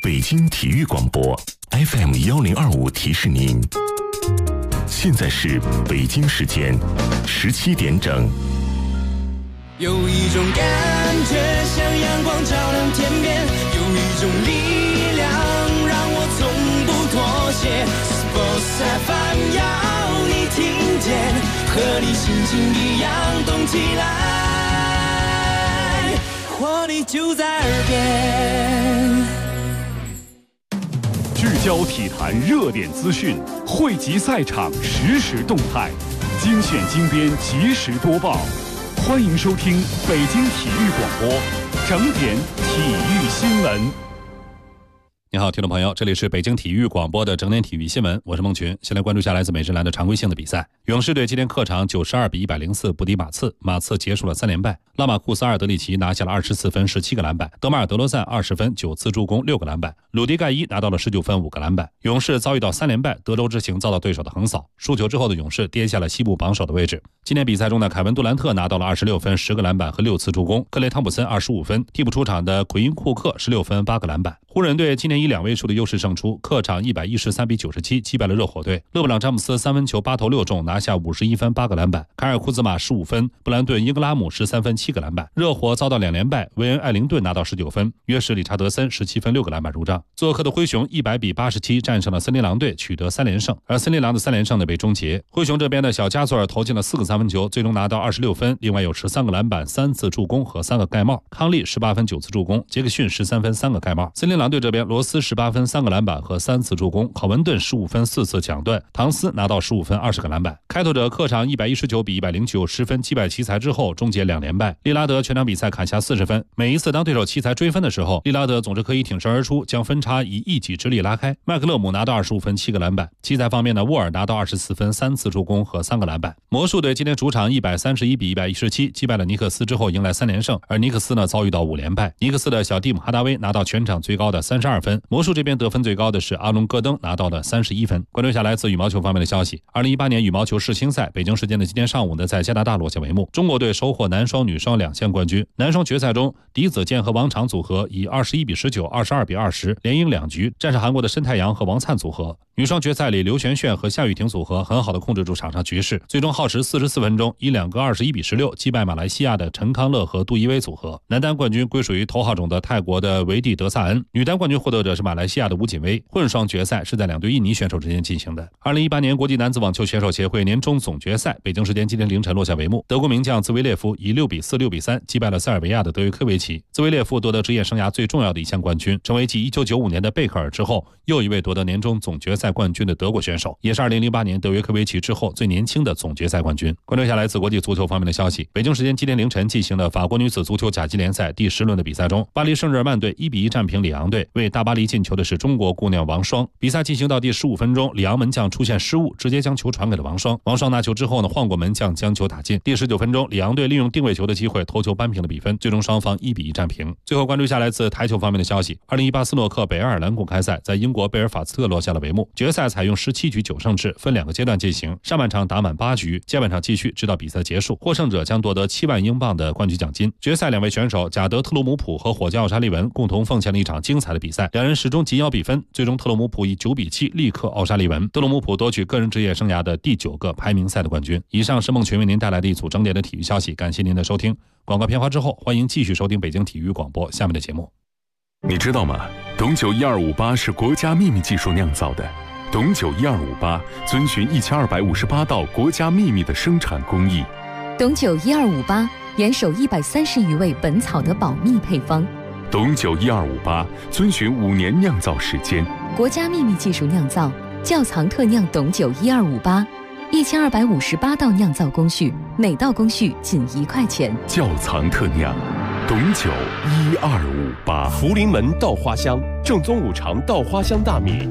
北京体育广播 FM1025提示您，现在是北京时间17点整。 有一种感觉像阳光照亮天边，有一种力量让我从不妥协。Sports FM 要你听见，和你心情一样动起来，活力就在耳边。 聚焦体坛热点资讯，汇集赛场实时动态，精选精编及时播报。欢迎收听北京体育广播整点体育新闻。 你好，听众朋友，这里是北京体育广播的整点体育新闻，我是孟群。先来关注下来自美职篮的常规性的比赛。勇士队今天客场92比104不敌马刺，马刺结束了3连败。拉马库斯·阿尔德里奇拿下了24分17个篮板，德马尔·德罗赞20分9次助攻6个篮板，鲁迪·盖伊拿到了19分5个篮板。勇士遭遇到3连败，德州之行遭到对手的横扫，输球之后的勇士跌下了西部榜首的位置。今天比赛中的凯文·杜兰特拿到了26分10个篮板和6次助攻，克雷·汤普森25分，替补出场的奎因·库克16分8个篮板。湖人队今年以2位数的优势胜出，客场113比97击败了热火队。勒布朗·詹姆斯3分球8投6中，拿下51分8个篮板。凯尔·库兹马15分，布兰顿·英格拉姆13分7个篮板。热火遭到2连败，韦恩·艾灵顿拿到19分，约什·理查德森17分6个篮板入账。做客的灰熊100比87战胜了森林狼队，取得3连胜。而森林狼的3连胜呢被终结。灰熊这边的小加索尔投进了4个三分球，最终拿到26分，另外有13个篮板、3次助攻和3个盖帽。康利18分9次助攻，杰克逊13分3个盖帽。森林狼队这边，罗斯18分3个篮板和3次助攻，考文顿15分4次抢断，唐斯拿到15分20个篮板。开拓者客场119比109 10分击败奇才之后，终结2连败。利拉德全场比赛砍下40分，每一次当对手奇才追分的时候，利拉德总是可以挺身而出，将分差以一己之力拉开。麦克勒姆拿到25分7个篮板。奇才方面呢，沃尔拿到24分3次助攻和3个篮板。魔术队今天主场131比117击败了尼克斯之后，迎来3连胜，而尼克斯呢遭遇到5连败。尼克斯的小蒂姆哈达威拿到全场最高的32分，魔术这边得分最高的是阿隆戈登，拿到了31分。关注下来自羽毛球方面的消息，2018年羽毛球世青赛北京时间的今天上午呢，在加拿大落下帷幕。中国队收获男双、女双2项冠军。男双决赛中，狄子健和王昶组合以21比19、22比20连赢2局，战胜韩国的申太阳和王灿组合。女双决赛里，刘璇炫和夏雨婷组合很好的控制住场上局势，最终耗时44分钟，以2个21比16击败马来西亚的陈康乐和杜伊威组合。男单冠军归属于头号种的泰国的维蒂德萨恩，女单冠军获得者是马来西亚的吴锦威。混双决赛是在2对印尼选手之间进行的。2018年国际男子网球选手协会年终总决赛北京时间今天凌晨落下帷幕，德国名将兹维列夫以6比4、6比3击败了塞尔维亚的德约科维奇。兹维列夫夺得职业生涯最重要的一项冠军，成为继1995年的贝克尔之后又一位夺得年终总决赛冠军的德国选手，也是2008年德约科维奇之后最年轻的总决赛冠军。关注下来自国际足球方面的消息，北京时间今天凌晨进行了法国女子足球甲级联赛第10轮的比赛中，巴黎圣日耳曼队1比1战平里昂队，为大巴黎进球的是中国姑娘王霜。比赛进行到第15分钟，里昂门将出现失误，直接将球传给了王霜。王霜拿球之后呢，晃过门将将球打进。第19分钟，里昂队利用定位球的机会头球扳平了比分，最终双方1比1战平。最后关注下来自台球方面的消息，2018斯诺克北爱尔兰公开赛在英国贝尔法斯特落下了帷幕。决赛采用17局9胜制，分2个阶段进行，上半场打满8局，下半场继续直到比赛结束，获胜者将夺得7万英镑的冠军奖金。决赛2位选手贾德·特鲁姆普和火箭奥沙利文共同奉献了一场精彩的比赛，两人始终紧咬比分，最终特鲁姆普以9比7力克奥沙利文，特鲁姆普夺取个人职业生涯的第9个排名赛的冠军。以上是孟群为您带来的一组整点的体育消息，感谢您的收听。广告片花之后，欢迎继续收听北京体育广播下面的节目。 你知道吗？董酒1258是国家秘密技术酿造的。董酒1258遵循1258道国家秘密的生产工艺。 董酒1258严守130余味本草的保密配方。 董酒1258遵循5年酿造时间， 国家秘密技术酿造，窖藏特酿董酒1258，1258道酿造工序，每道工序仅1块钱。 窖藏特酿董酒1258。 福临门稻花香，正宗五常稻花香大米。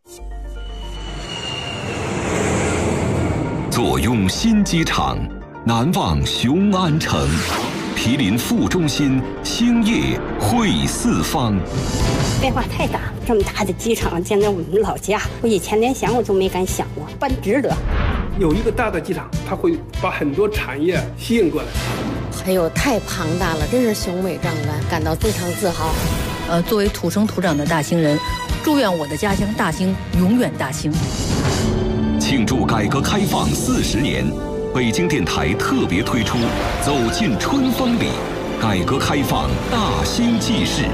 坐拥新机场，难忘雄安城。毗邻副中心，兴业汇四方。 变化太大了，这么大的机场建在我们老家，我以前连想我都没敢想过，办值得。 有一个大的机场，它会把很多产业吸引过来。 哎呦，太庞大了，真是雄伟壮观，感到非常自豪。 作为土生土长的大兴人，祝愿我的家乡大兴永远大兴。 庆祝改革开放40年，北京电台特别推出《走进春风里》，改革开放大兴纪事。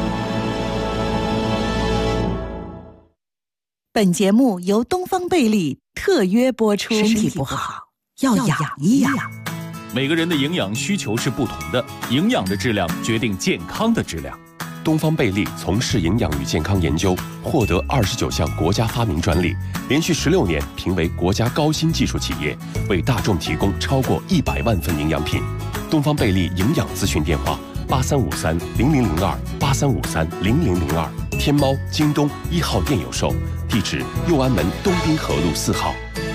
本节目由东方贝利特约播出。身体不好要养一养。 每个人的营养需求是不同的，营养的质量决定健康的质量。 东方贝利从事营养与健康研究，获得29项国家发明专利，连续16年评为国家高新技术企业，为大众提供超过100万份营养品。东方贝利营养咨询电话8353-0002，8353-0002，天猫、京东1号店有售，地址右安门东滨河路4号。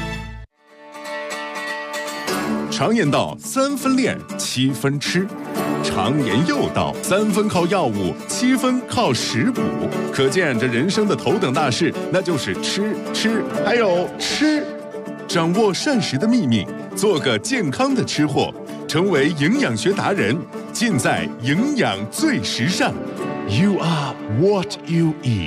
常言道3分练7分吃，常言又道3分靠药物7分靠食补，可见这人生的头等大事那就是吃还有吃。掌握膳食的秘密，做个健康的吃货，成为营养学达人，尽在营养最时尚。 You are what you eat。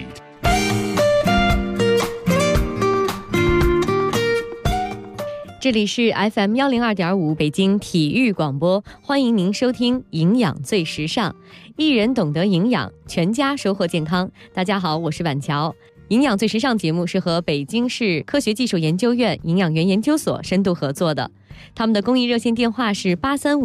这里是 FM 102.5北京体育广播，欢迎您收听营养最时尚，一人懂得营养，全家收获健康。大家好，我是婉乔。营养最时尚节目是和北京市科学技术研究院营养园研究所深度合作的，他们的公益热线电话是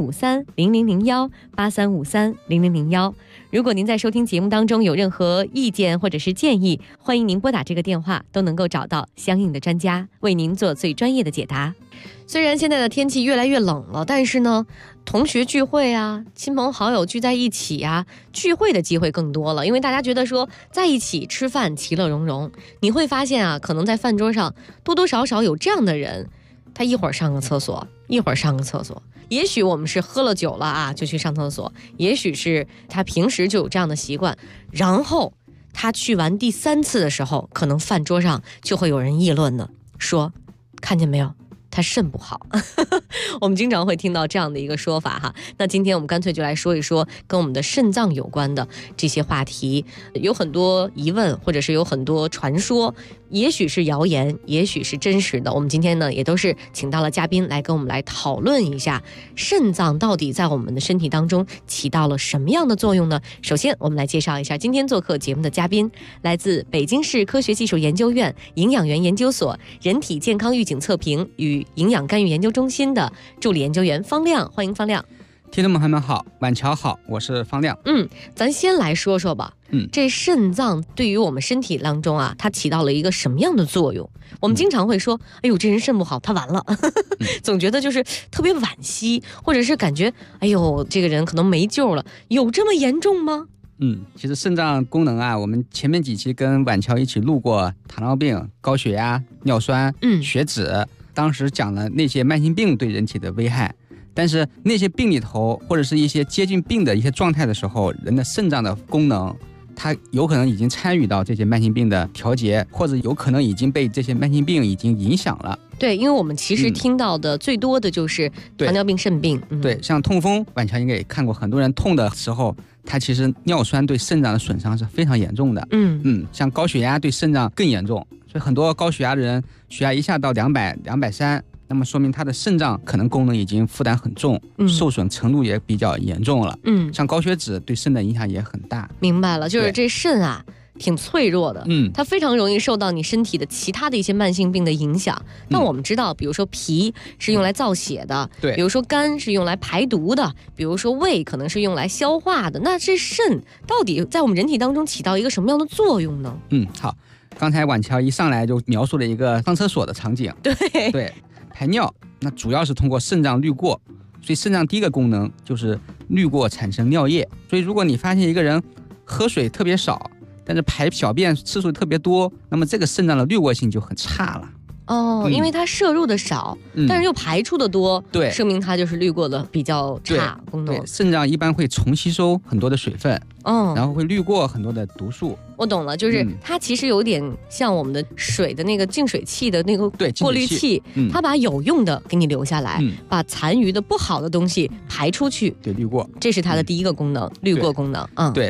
8353-0001，8353-0001。如果您在收听节目当中有任何意见或者是建议，欢迎您拨打这个电话，都能够找到相应的专家为您做最专业的解答。虽然现在的天气越来越冷了，但是呢，同学聚会啊，亲朋好友聚在一起啊，聚会的机会更多了，因为大家觉得说在一起吃饭其乐融融。你会发现啊，可能在饭桌上多多少少有这样的人，他一会儿上个厕所，一会儿上个厕所。也许我们是喝了酒了啊，就去上厕所，也许是他平时就有这样的习惯，然后他去完第3次的时候，可能饭桌上就会有人议论呢，说看见没有，他肾不好。我们经常会听到这样的一个说法哈。那今天我们干脆就来说一说跟我们的肾脏有关的这些话题，有很多疑问或者是有很多传说，也许是谣言，也许是真实的。我们今天呢也都是请到了嘉宾来跟我们来讨论一下肾脏到底在我们的身体当中起到了什么样的作用呢？首先我们来介绍一下今天做客节目的嘉宾，来自北京市科学技术研究院营养园研究所人体健康预警测评与营养干预研究中心的助理研究员方亮，欢迎方亮。 听众朋友们好，晚乔好，我是方亮。 咱先来说说吧。这肾脏对于我们身体当中啊，它起到了一个什么样的作用？我们经常会说，哎呦，这人肾不好，他完了，总觉得就是特别惋惜，或者是感觉，哎呦，这个人可能没救了，有这么严重吗？ 其实肾脏功能啊，我们前面几期跟晚乔一起录过糖尿病、高血压、尿酸、血脂，当时讲了那些慢性病对人体的危害。但是那些病里头，或者是一些接近病的一些状态的时候，人的肾脏的功能，它有可能已经参与到这些慢性病的调节，或者有可能已经被这些慢性病已经影响了。 对，因为我们其实听到的最多的就是糖尿病、肾病。 对，像痛风，晚乔应该也看过，很多人痛的时候，它其实尿酸对肾脏的损伤是非常严重的。像高血压对肾脏更严重，所以很多高血压的人，血压一下到200、230。那么说明他的肾脏可能功能已经负担很重，受损程度也比较严重了。像高血脂对肾的影响也很大。 明白了，就是这肾啊挺脆弱的，它非常容易受到你身体的其他的一些慢性病的影响。那我们知道，比如说脾是用来造血的，比如说肝是用来排毒的，比如说胃可能是用来消化的。那这肾到底在我们人体当中起到一个什么样的作用呢？ 好，刚才晚乔一上来就描述了一个上厕所的场景。对。排尿，那主要是通过肾脏滤过，所以肾脏第一个功能就是滤过产生尿液。所以如果你发现一个人喝水特别少，但是排小便次数特别多，那么这个肾脏的滤过性就很差了。 因为它摄入的少，但是又排出的多， 对， 说明它就是滤过的比较差功能。 对，肾脏一般会重吸收很多的水分，然后会滤过很多的毒素。 我懂了，就是它其实有点像我们的水的那个净水器的那个过滤器，它把有用的给你留下来，把残余的不好的东西排出去， 对，滤过， 这是它的第一个功能，滤过功能。 对。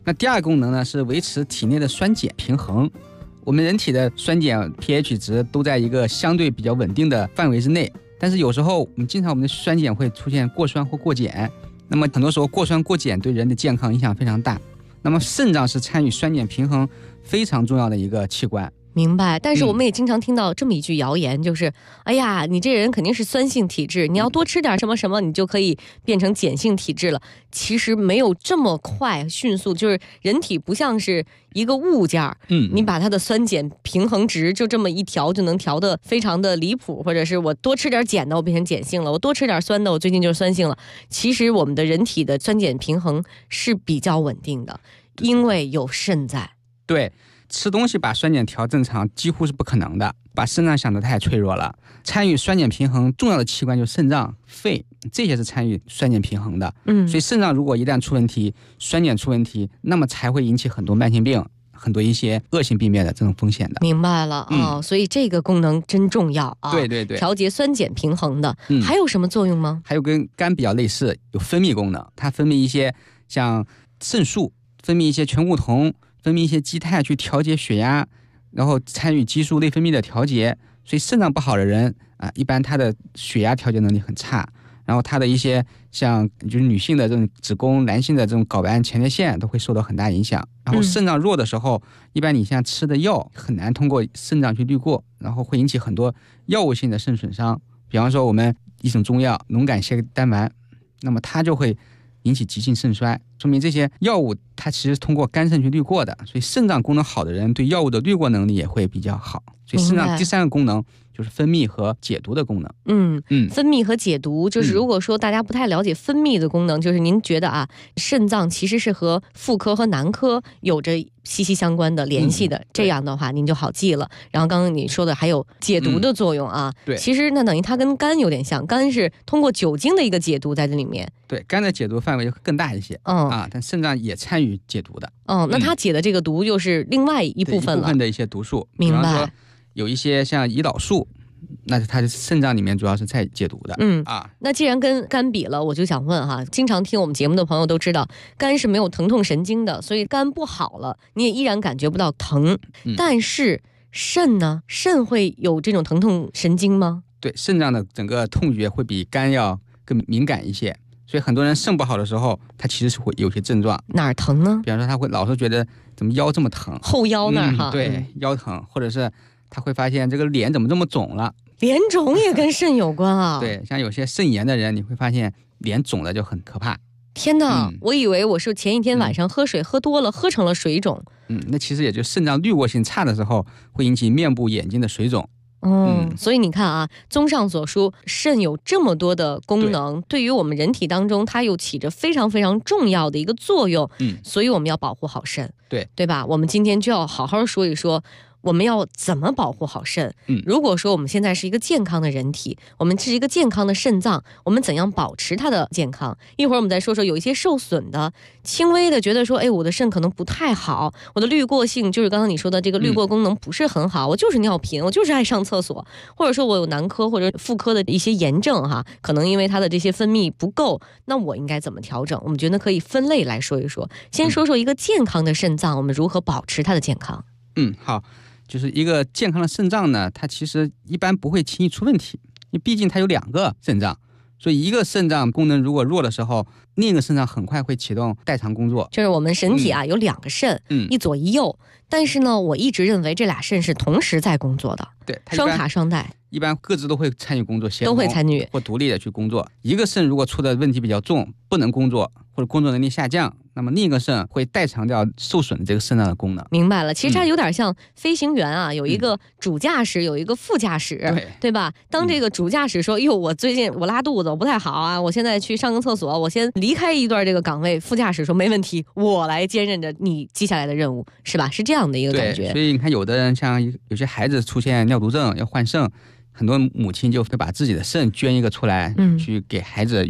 那第二个功能呢是维持体内的酸碱平衡。我们人体的酸碱 pH 值都在一个相对比较稳定的范围之内，但是有时候我们的酸碱会出现过酸或过碱，那么很多时候过酸过碱对人的健康影响非常大。那么肾脏是参与酸碱平衡非常重要的一个器官。 明白，但是我们也经常听到这么一句谣言，就是哎呀，你这人肯定是酸性体质，你要多吃点什么什么，你就可以变成碱性体质了。其实没有这么快迅速，就是人体不像是一个物件，你把它的酸碱平衡值就这么一调就能调得非常的离谱，或者是我多吃点碱的我变成碱性了，我多吃点酸的我最近就是酸性了。其实我们的人体的酸碱平衡是比较稳定的，因为有肾在。 对，吃东西把酸碱调正常几乎是不可能的，把肾脏想得太脆弱了。参与酸碱平衡重要的器官就是肾脏、肺，这些是参与酸碱平衡的。所以肾脏如果一旦出问题，酸碱出问题，那么才会引起很多慢性病，很多一些恶性病变的这种风险的。 明白了所以这个功能真重要啊。 对对对， 调节酸碱平衡的。还有什么作用吗？ 还有跟肝比较类似，有分泌功能，它分泌一些像肾素，分泌一些醛固酮，分泌一些基肽去调节血压，然后参与激素内分泌的调节。所以肾脏不好的人一般他的血压调节能力很差，然后他的一些像就是女性的这种子宫，男性的这种睾丸前列腺都会受到很大影响。然后肾脏弱的时候，一般你像吃的药很难通过肾脏去滤过，然后会引起很多药物性的肾损伤。比方说我们一种中药龙感泻丹丸，那么它就会引起急性肾衰，说明这些药物它其实是通过肝肾去滤过的。所以肾脏功能好的人对药物的滤过能力也会比较好。所以肾脏第三个功能就是分泌和解毒的功能。 分泌和解毒，就是如果说大家不太了解分泌的功能，就是您觉得肾脏其实是和妇科和男科有着息息相关的联系的，这样的话您就好记了。然后刚刚你说的还有解毒的作用对， 其实那等于它跟肝有点像，肝是通过酒精的一个解毒在这里面。 对，肝的解毒范围更大一些但肾脏也参与解毒的。 那它解的这个毒又是另外一部分了， 一部分的一些毒素。 明白。 比方说有一些像胰岛素，那它是肾脏里面主要是在解毒的。 那既然跟肝比了，我就想问经常听我们节目的朋友都知道，肝是没有疼痛神经的，所以肝不好了，你也依然感觉不到疼。但是肾呢？肾会有这种疼痛神经吗？ 对，肾脏的整个痛觉会比肝要更敏感一些，所以很多人肾不好的时候，他其实是会有些症状。 哪儿疼呢？ 比方说他会老是觉得怎么腰这么疼， 后腰那儿对，腰疼，或者是他会发现这个脸怎么这么肿了。 脸肿也跟肾有关啊？ 对，像有些肾炎的人，你会发现脸肿的就很可怕。 天哪，我以为我是前一天晚上喝水喝多了，喝成了水肿。 那其实也就肾脏滤过性差的时候，会引起面部、眼睛的水肿。 所以你看综上所述，肾有这么多的功能，对于我们人体当中它又起着非常非常重要的一个作用。所以我们要保护好肾，对吧？我们今天就要好好说一说我们要怎么保护好肾。如果说我们现在是一个健康的人体，我们是一个健康的肾脏，我们怎样保持它的健康？一会儿我们再说说有一些受损的轻微的，觉得说我的肾可能不太好，我的滤过性就是刚刚你说的这个滤过功能不是很好，我就是尿频，我就是爱上厕所，或者说我有男科或者妇科的一些炎症可能因为它的这些分泌不够，那我应该怎么调整？我们觉得可以分类来说一说。先说说一个健康的肾脏，我们如何保持它的健康。 好，就是一个健康的肾脏呢，它其实一般不会轻易出问题，因为毕竟它有2个肾脏，所以一个肾脏功能如果弱的时候，另一个肾脏很快会启动代偿工作。 就是我们身体有2个肾，一左一右，但是呢，我一直认为这俩肾是同时在工作的， 对， 双卡双待， 一般各自都会参与工作， 都会参与或独立的去工作。一个肾如果出的问题比较重，不能工作或者工作能力下降，那么另一个肾会代偿掉受损的这个肾脏的功能。 明白了，其实它有点像飞行员有一个主驾驶，有一个副驾驶，对吧？当这个主驾驶说我最近我拉肚子，我不太好我现在去上个厕所，我先离开一段这个岗位，副驾驶说没问题，我来兼任着你接下来的任务，是吧？是这样的一个感觉。 所以你看有的人像有些孩子出现尿毒症要换肾，很多母亲就会把自己的肾捐一个出来，去给孩子用。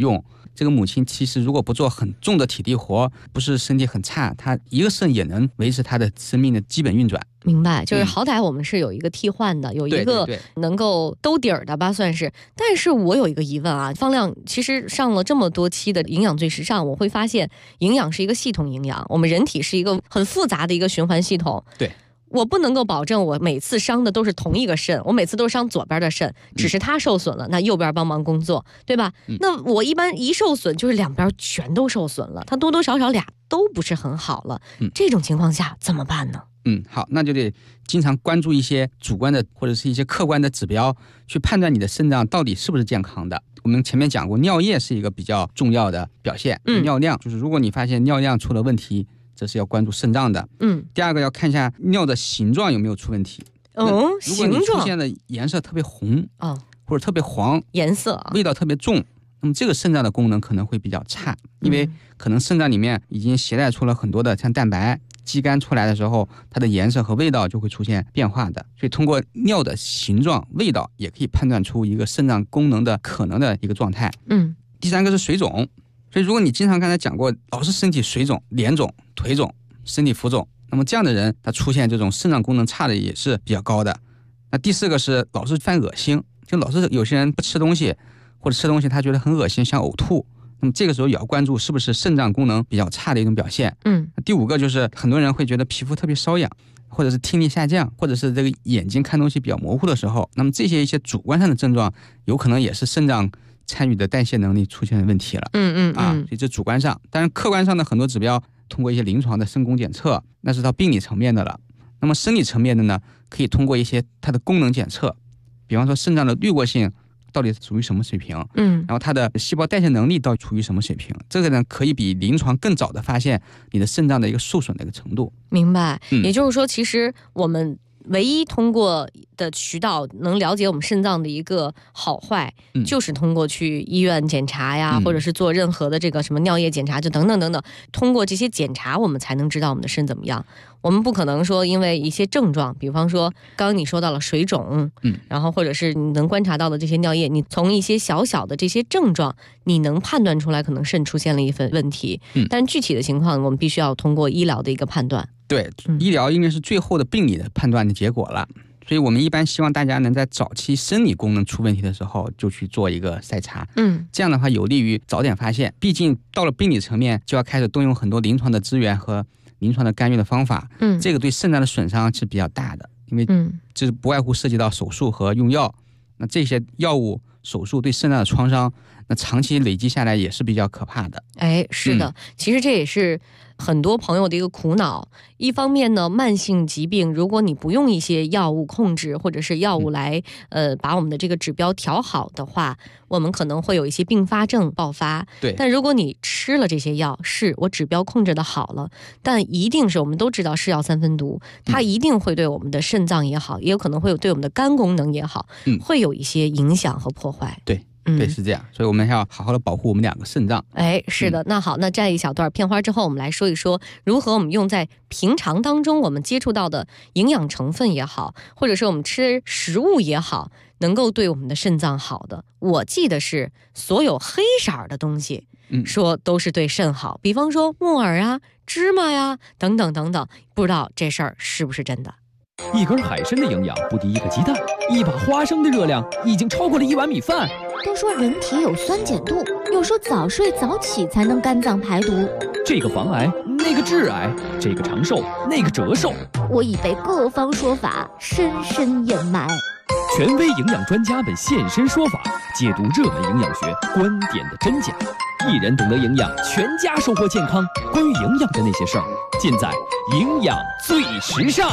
这个母亲其实如果不做很重的体力活，不是身体很差，她一个肾也能维持她的生命的基本运转。 明白，就是好歹我们是有一个替换的，有一个能够兜底儿的吧，算是。但是我有一个疑问啊，方亮，其实上了这么多期的营养最时尚，我会发现营养是一个系统营养，我们人体是一个很复杂的一个循环系统。 对。 我不能够保证我每次伤的都是同一个肾，我每次都伤左边的肾，只是它受损了，那右边帮忙工作，对吧？那我一般一受损就是两边全都受损了，它多多少少俩都不是很好了。这种情况下怎么办呢？ 好，那就得经常关注一些主观的或者是一些客观的指标，去判断你的肾脏到底是不是健康的。我们前面讲过，尿液是一个比较重要的表现，尿量就是如果你发现尿量出了问题，这是要关注肾脏的。第二个要看一下尿的形状有没有出问题。如果你出现的颜色特别红或者特别黄， 颜色味道特别重，那么这个肾脏的功能可能会比较差，因为可能肾脏里面已经携带出了很多的像蛋白，肌酐出来的时候，它的颜色和味道就会出现变化的。所以通过尿的形状、味道，也可以判断出一个肾脏功能的可能的一个状态。第三个是水肿。所以如果你经常刚才讲过，老是身体水肿、脸肿、腿肿、身体浮肿，那么这样的人他出现这种肾脏功能差的也是比较高的。那第四个是老是犯恶心，就老是有些人不吃东西，或者吃东西他觉得很恶心，想呕吐，那么这个时候也要关注是不是肾脏功能比较差的一种表现。第五个就是很多人会觉得皮肤特别瘙痒，或者是听力下降，或者是这个眼睛看东西比较模糊的时候，那么这些一些主观上的症状有可能也是肾脏参与的代谢能力出现问题了。所以这主观上，当然客观上的很多指标通过一些临床的肾功检测，那是到病理层面的了。那么生理层面的呢，可以通过一些它的功能检测，比方说肾脏的滤过性到底属于什么水平，然后它的细胞代谢能力到底处于什么水平，这个呢可以比临床更早的发现你的肾脏的一个受损的一个程度。 明白，也就是说其实我们唯一通过的渠道能了解我们肾脏的一个好坏，就是通过去医院检查呀，或者是做任何的这个什么尿液检查，就等等等等，通过这些检查我们才能知道我们的肾怎么样。我们不可能说因为一些症状，比方说刚刚你说到了水肿，然后或者是你能观察到的这些尿液，你从一些小小的这些症状你能判断出来可能肾出现了一份问题，但具体的情况我们必须要通过医疗的一个判断。 对，医疗应该是最后的病理的判断的结果了。所以我们一般希望大家能在早期生理功能出问题的时候就去做一个筛查，这样的话有利于早点发现。毕竟到了病理层面就要开始动用很多临床的资源和临床的干预的方法，这个对肾脏的损伤是比较大的，因为这不外乎涉及到手术和用药，那这些药物手术对肾脏的创伤，那长期累积下来也是比较可怕的。 是的，其实这也是很多朋友的一个苦恼。一方面呢，慢性疾病如果你不用一些药物控制，或者是药物来把我们的这个指标调好的话，我们可能会有一些并发症爆发。 对， 但如果你吃了这些药，是我指标控制的好了，但一定是我们都知道是药三分毒，它一定会对我们的肾脏也好，也有可能会有对我们的肝功能也好，会有一些影响和破坏。 对，是这样，所以我们要好好的保护我们两个肾脏。 是的，那好，那这样一小段片花之后，我们来说一说如何我们用在平常当中我们接触到的营养成分也好，或者是我们吃食物也好，能够对我们的肾脏好的。我记得是所有黑色的东西，说都是对肾好，比方说木耳啊、芝麻呀等等等等，不知道这事儿是不是真的？ 一根海参的营养不敌一个鸡蛋，一把花生的热量已经超过了1碗米饭。 都说人体有酸碱度，又说早睡早起才能肝脏排毒。 这个防癌，那个致癌，这个长寿，那个折寿。 我已被各方说法深深掩埋。 权威营养专家们现身说法，解读热门营养学观点的真假。一人懂得营养，全家收获健康。关于营养的那些事儿，尽在营养最时尚。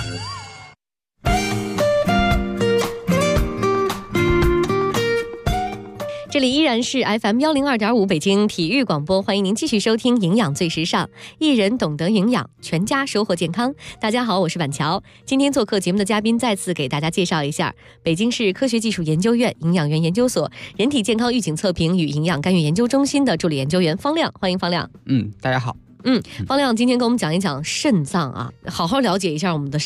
这里依然是 FM 102.5北京体育广播，欢迎您继续收听营养最时尚，一人懂得营养，全家收获健康。大家好，我是婉乔。今天做客节目的嘉宾再次给大家介绍一下北京市科学技术研究院营养院研究所人体健康预警测评与营养干预研究中心的助理研究员方亮，欢迎方亮。 大家好。 方亮今天跟我们讲一讲肾脏啊，好好了解一下我们的肾。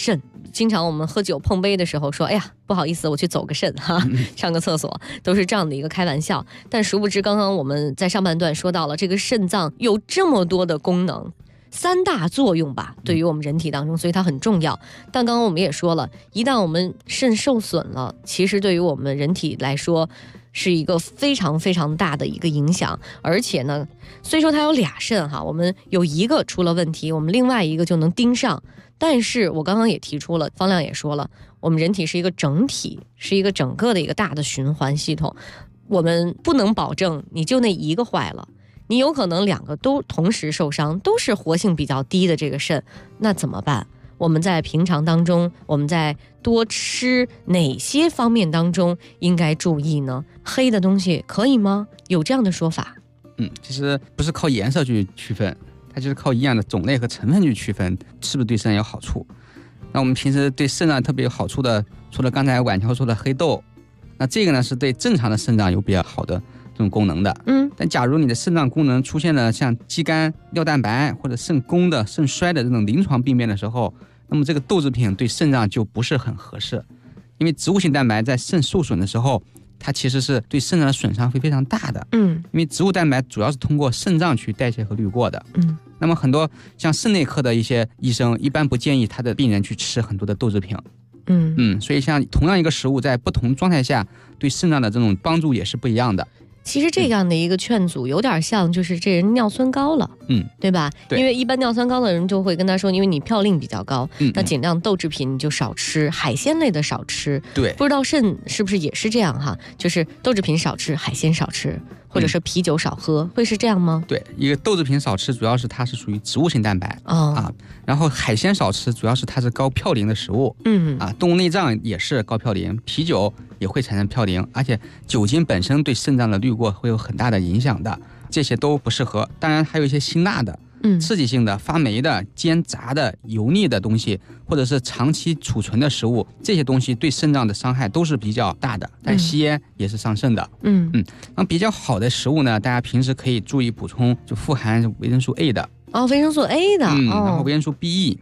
经常我们喝酒碰杯的时候说，哎呀，不好意思，我去走个肾哈，上个厕所，都是这样的一个开玩笑。但殊不知，刚刚我们在上半段说到了，这个肾脏有这么多的功能，3大作用吧，对于我们人体当中，所以它很重要。但刚刚我们也说了，一旦我们肾受损了，其实对于我们人体来说是一个非常非常大的一个影响。而且呢，虽说它有2肾哈，我们有一个出了问题，我们另外一个就能盯上。但是我刚刚也提出了，方亮也说了，我们人体是一个整体，是一个整个的一个大的循环系统，我们不能保证你就那一个坏了，你有可能2个都同时受伤，都是活性比较低的这个肾，那怎么办？我们在平常当中，我们在多吃哪些方面当中应该注意呢？黑的东西可以吗？有这样的说法？ 其实不是靠颜色去区分，它就是靠营养的种类和成分去区分是不是对肾有好处。那我们平时对肾脏特别有好处的，除了刚才婉乔说的黑豆，那这个呢是对正常的肾脏有比较好的这种功能的。但假如你的肾脏功能出现了像肌酐、尿蛋白或者肾功的、肾衰的这种临床病变的时候，那么这个豆制品对肾脏就不是很合适。因为植物性蛋白在肾受损的时候，它其实是对肾脏的损伤会非常大的。因为植物蛋白主要是通过肾脏去代谢和滤过的。那么很多像肾内科的一些医生一般不建议他的病人去吃很多的豆制品。所以像同样一个食物在不同状态下对肾脏的这种帮助也是不一样的。 其实这样的一个劝阻有点像就是这人尿酸高了，对吧？对，因为一般尿酸高的人就会跟他说，因为你嘌呤比较高，那尽量豆制品你就少吃，海鲜类的少吃。对，不知道肾是不是也是这样哈？就是豆制品少吃，海鲜少吃，或者是啤酒少喝，会是这样吗？ 对，一个豆制品少吃，主要是它是属于植物性蛋白然后海鲜少吃，主要是它是高嘌呤的食物。动物内脏也是高嘌呤，啤酒也会产生嘌呤，而且酒精本身对肾脏的滤过会有很大的影响的，这些都不适合。当然还有一些辛辣的、刺激性的、发霉的、煎炸的、油腻的东西，或者是长期储存的食物，这些东西对肾脏的伤害都是比较大的。但吸烟也是伤肾的。那比较好的食物呢，大家平时可以注意补充，就富含维生素 A 的。 维生素 A 的。 然后维生素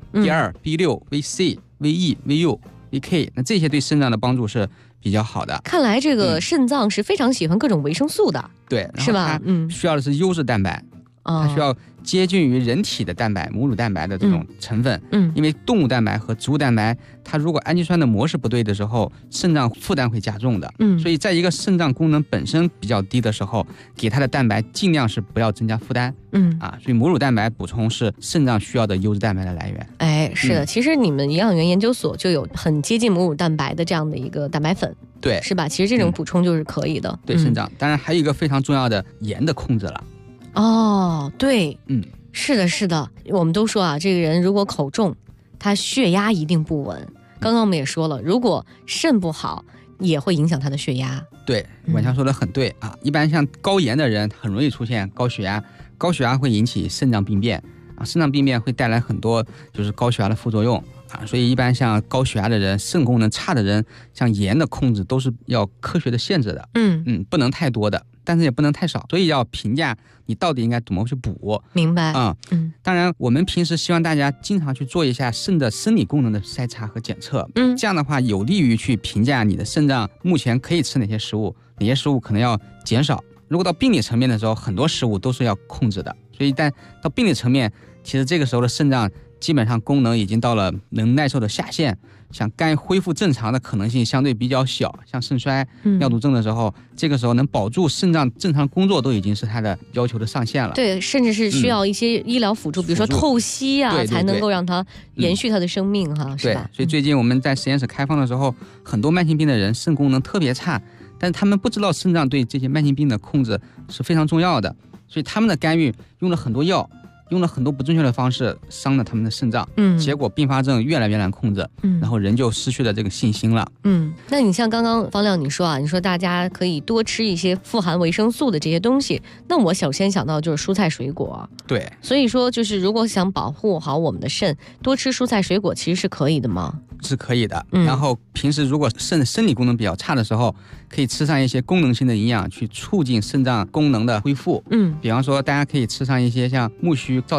B1、B2、B6、V4、V5、VU、VK， 那这些对肾脏的帮助是比较好的。 看来这个肾脏是非常喜欢各种维生素的。 对， 是吧？ 需要的是优质蛋白。它需要接近于人体的蛋白、母乳蛋白的这种成分。因为动物蛋白和植物蛋白，它如果氨基酸的模式不对的时候，肾脏负担会加重的。所以在一个肾脏功能本身比较低的时候，给它的蛋白尽量是不要增加负担。所以母乳蛋白补充是肾脏需要的优质蛋白的来源。 是的，其实你们营养元研究所就有很接近母乳蛋白的这样的一个蛋白粉。 对， 是吧？其实这种补充就是可以的。 对肾脏，当然还有一个非常重要的盐的控制了。 对，是的，是的，我们都说啊，这个人如果口重，他血压一定不稳。刚刚我们也说了，如果肾不好，也会影响他的血压。 对，婉乔说的很对啊。一般像高盐的人很容易出现高血压，高血压会引起肾脏病变肾脏病变会带来很多就是高血压的副作用所以一般像高血压的人、肾功能差的人，像盐的控制都是要科学的限制的。不能太多的，但是也不能太少，所以要评价你到底应该怎么去补。 明白。 当然我们平时希望大家经常去做一下肾的生理功能的筛查和检测。这样的话有利于去评价你的肾脏目前可以吃哪些食物，哪些食物可能要减少。如果到病理层面的时候，很多食物都是要控制的，所以一旦到病理层面，其实这个时候的肾脏基本上功能已经到了能耐受的下限，像肝恢复正常的可能性相对比较小，像肾衰、尿毒症的时候，这个时候能保住肾脏正常工作都已经是它的要求的上限了。 对，甚至是需要一些医疗辅助，比如说透析才能够让它延续它的生命是吧？ 对，所以最近我们在实验室开放的时候，很多慢性病的人肾功能特别差，但他们不知道肾脏对这些慢性病的控制是非常重要的，所以他们的干预用了很多药，用了很多不正确的方式，伤了他们的肾脏。结果并发症越来越难控制。然后人就失去了这个信心了。 那你像刚刚方亮你说大家可以多吃一些富含维生素的这些东西，那我首先想到就是蔬菜水果。 对， 所以说就是如果想保护好我们的肾，多吃蔬菜水果其实是可以的吗？ 是可以的。然后平时如果肾生理功能比较差的时候，可以吃上一些功能性的营养，去促进肾脏功能的恢复。比方说大家可以吃上一些像苜蓿、皂带，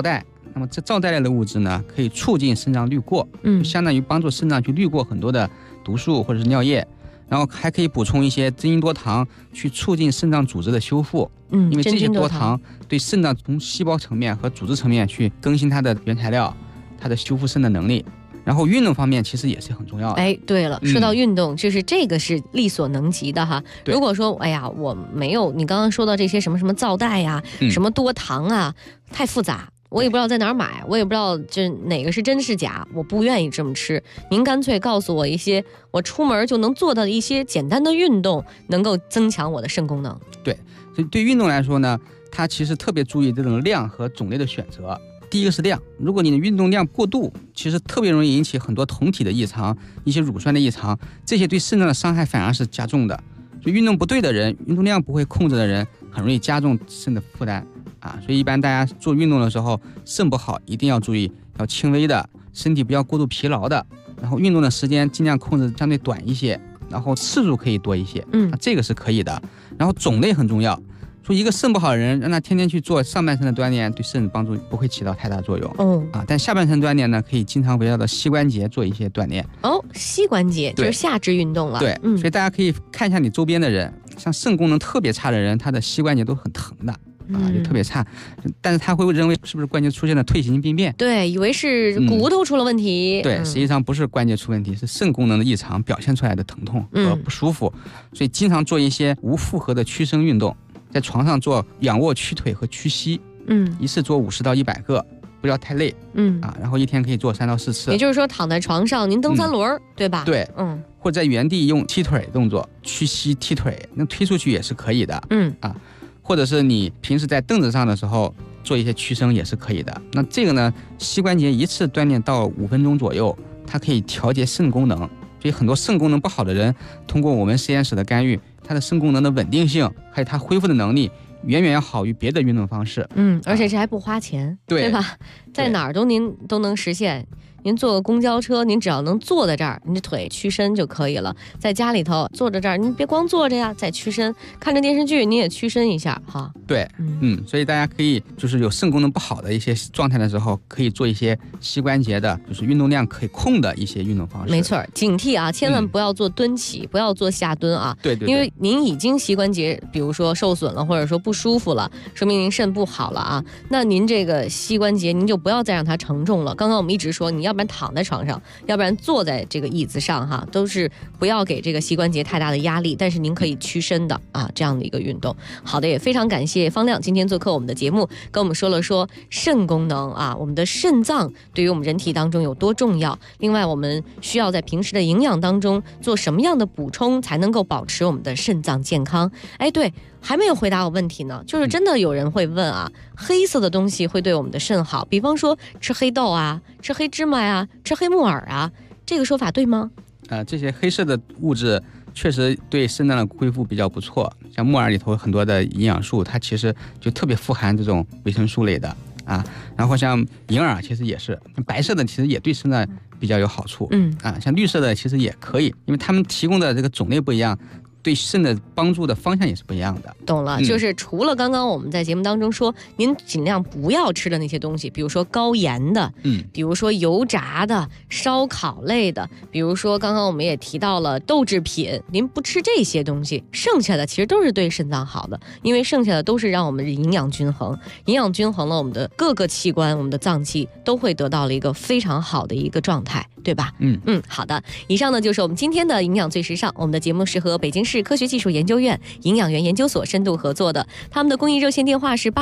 那么这皂带类的物质呢，可以促进肾脏滤过，就相当于帮助肾脏去滤过很多的毒素或者是尿液，然后还可以补充一些真菌多糖，去促进肾脏组织的修复。因为这些多糖对肾脏从细胞层面和组织层面去更新它的原材料，它的修复肾的能力。然后运动方面其实也是很重要的。 对了，说到运动，就是这个是力所能及的哈。如果说我没有你刚刚说到这些什么什么皂带呀，什么多糖啊，太复杂，我也不知道在哪儿买，我也不知道这哪个是真是假，我不愿意这么吃。您干脆告诉我一些我出门就能做到的一些简单的运动，能够增强我的肾功能。 对，所以对运动来说呢，它其实特别注意这种量和种类的选择。第一个是量，如果你的运动量过度，其实特别容易引起很多酮体的异常，一些乳酸的异常，这些对肾脏的伤害反而是加重的。所以运动不对的人，运动量不会控制的人，很容易加重肾的负担所以一般大家做运动的时候，肾不好一定要注意，要轻微的，身体不要过度疲劳的，然后运动的时间尽量控制相对短一些，然后次数可以多一些，这个是可以的。然后种类很重要。说一个肾不好的人，让他天天去做上半身的锻炼，对肾帮助不会起到太大作用。但下半身锻炼呢，可以经常围绕着膝关节做一些锻炼。 膝关节就是下肢运动了。 对，所以大家可以看一下你周边的人，像肾功能特别差的人，他的膝关节都很疼的。就特别差，但是他会认为是不是关节出现了退行性病变？ 对，以为是骨头出了问题。 对，实际上不是关节出问题，是肾功能的异常表现出来的疼痛和不舒服。所以经常做一些无负荷的屈伸运动，在床上做仰卧屈腿和屈膝，一次做50到100个，不要太累。然后一天可以做3到4次。 也就是说，躺在床上您蹬3轮，对吧？ 对，或者在原地用踢腿动作，屈膝踢腿，那推出去也是可以的。或者是你平时在凳子上的时候做一些屈伸也是可以的。那这个呢，膝关节一次锻炼到5分钟左右，它可以调节肾功能。所以很多肾功能不好的人，通过我们实验室的干预，他的肾功能的稳定性还有他恢复的能力，远远要好于别的运动方式。 而且这还不花钱，对吧？在哪儿您都能实现。您坐个公交车，您只要能坐在这儿，您的腿屈伸就可以了。在家里头坐着这儿，您别光坐着呀，再屈伸。看着电视剧，您也屈伸一下哈。 对，所以大家可以就是有肾功能不好的一些状态的时候，可以做一些膝关节的，就是运动量可以控的一些运动方式。 没错，警惕啊，千万不要做蹲起，不要做下蹲啊。 对， 因为您已经膝关节比如说受损了，或者说不舒服了，说明您肾不好了啊。那您这个膝关节，您就不要再让它承重了。刚刚我们一直说，你要不然躺在床上，要不然坐在这个椅子上哈，都是不要给这个膝关节太大的压力，但是您可以屈伸的这样的一个运动。好的，也非常感谢方亮今天做客我们的节目，跟我们说了说肾功能我们的肾脏对于我们人体当中有多重要，另外我们需要在平时的营养当中做什么样的补充，才能够保持我们的肾脏健康。对，还没有回答我问题呢，就是真的有人会问黑色的东西会对我们的肾好，比方说吃黑豆吃黑芝麻吃黑木耳这个说法对吗？ 这些黑色的物质确实对肾脏的恢复比较不错，像木耳里头很多的营养素，它其实就特别富含这种维生素类的然后像银耳其实也是，白色的其实也对肾脏比较有好处，像绿色的其实也可以，因为它们提供的这个种类不一样，对肾的帮助的方向也是不一样的。 懂了，就是除了刚刚我们在节目当中说您尽量不要吃的那些东西，比如说高盐的，比如说油炸的、烧烤类的，比如说刚刚我们也提到了豆制品，您不吃这些东西，剩下的其实都是对肾脏好的，因为剩下的都是让我们营养均衡，营养均衡了，我们的各个器官、我们的脏器都会得到了一个非常好的一个状态，对吧？好的，以上呢就是我们今天的营养最时尚，我们的节目是和北京市科学技术研究院营养元研究所深度合作的，他们的公益热线电话是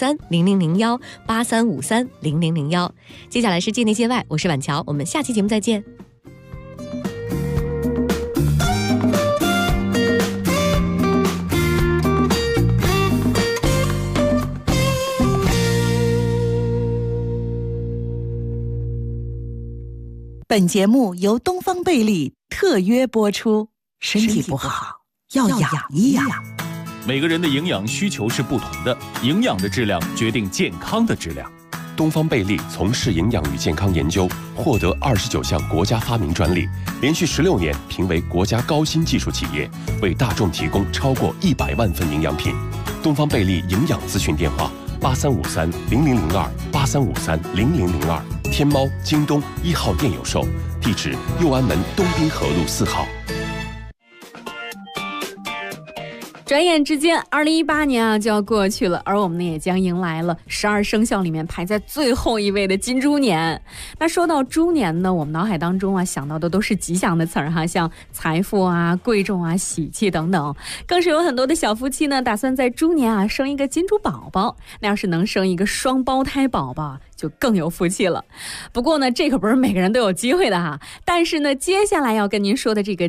83530001 83530001。接下来是界内界外，我是婉乔，我们下期节目再见。 本节目由东方贝利特约播出，身体不好要养一养。 每个人的营养需求是不同的，营养的质量决定健康的质量。 东方贝利从事营养与健康研究，获得29项国家发明专利，连续16年评为国家高新技术企业，为大众提供超过100万份营养品。东方贝利营养咨询电话 83530002，83530002，天猫、京东1号店有售，地址右安门东滨河路4号。 转眼之间，2018年就要过去了，而我们呢也将迎来了12生肖里面排在最后一位的金猪年。那说到猪年呢，我们脑海当中想到的都是吉祥的词儿像财富贵重喜气等等，更是有很多的小夫妻呢打算在猪年生一个金猪宝宝。那要是能生一个双胞胎宝宝，就更有福气了。不过呢，这可不是每个人都有机会的但是呢，接下来要跟您说的这个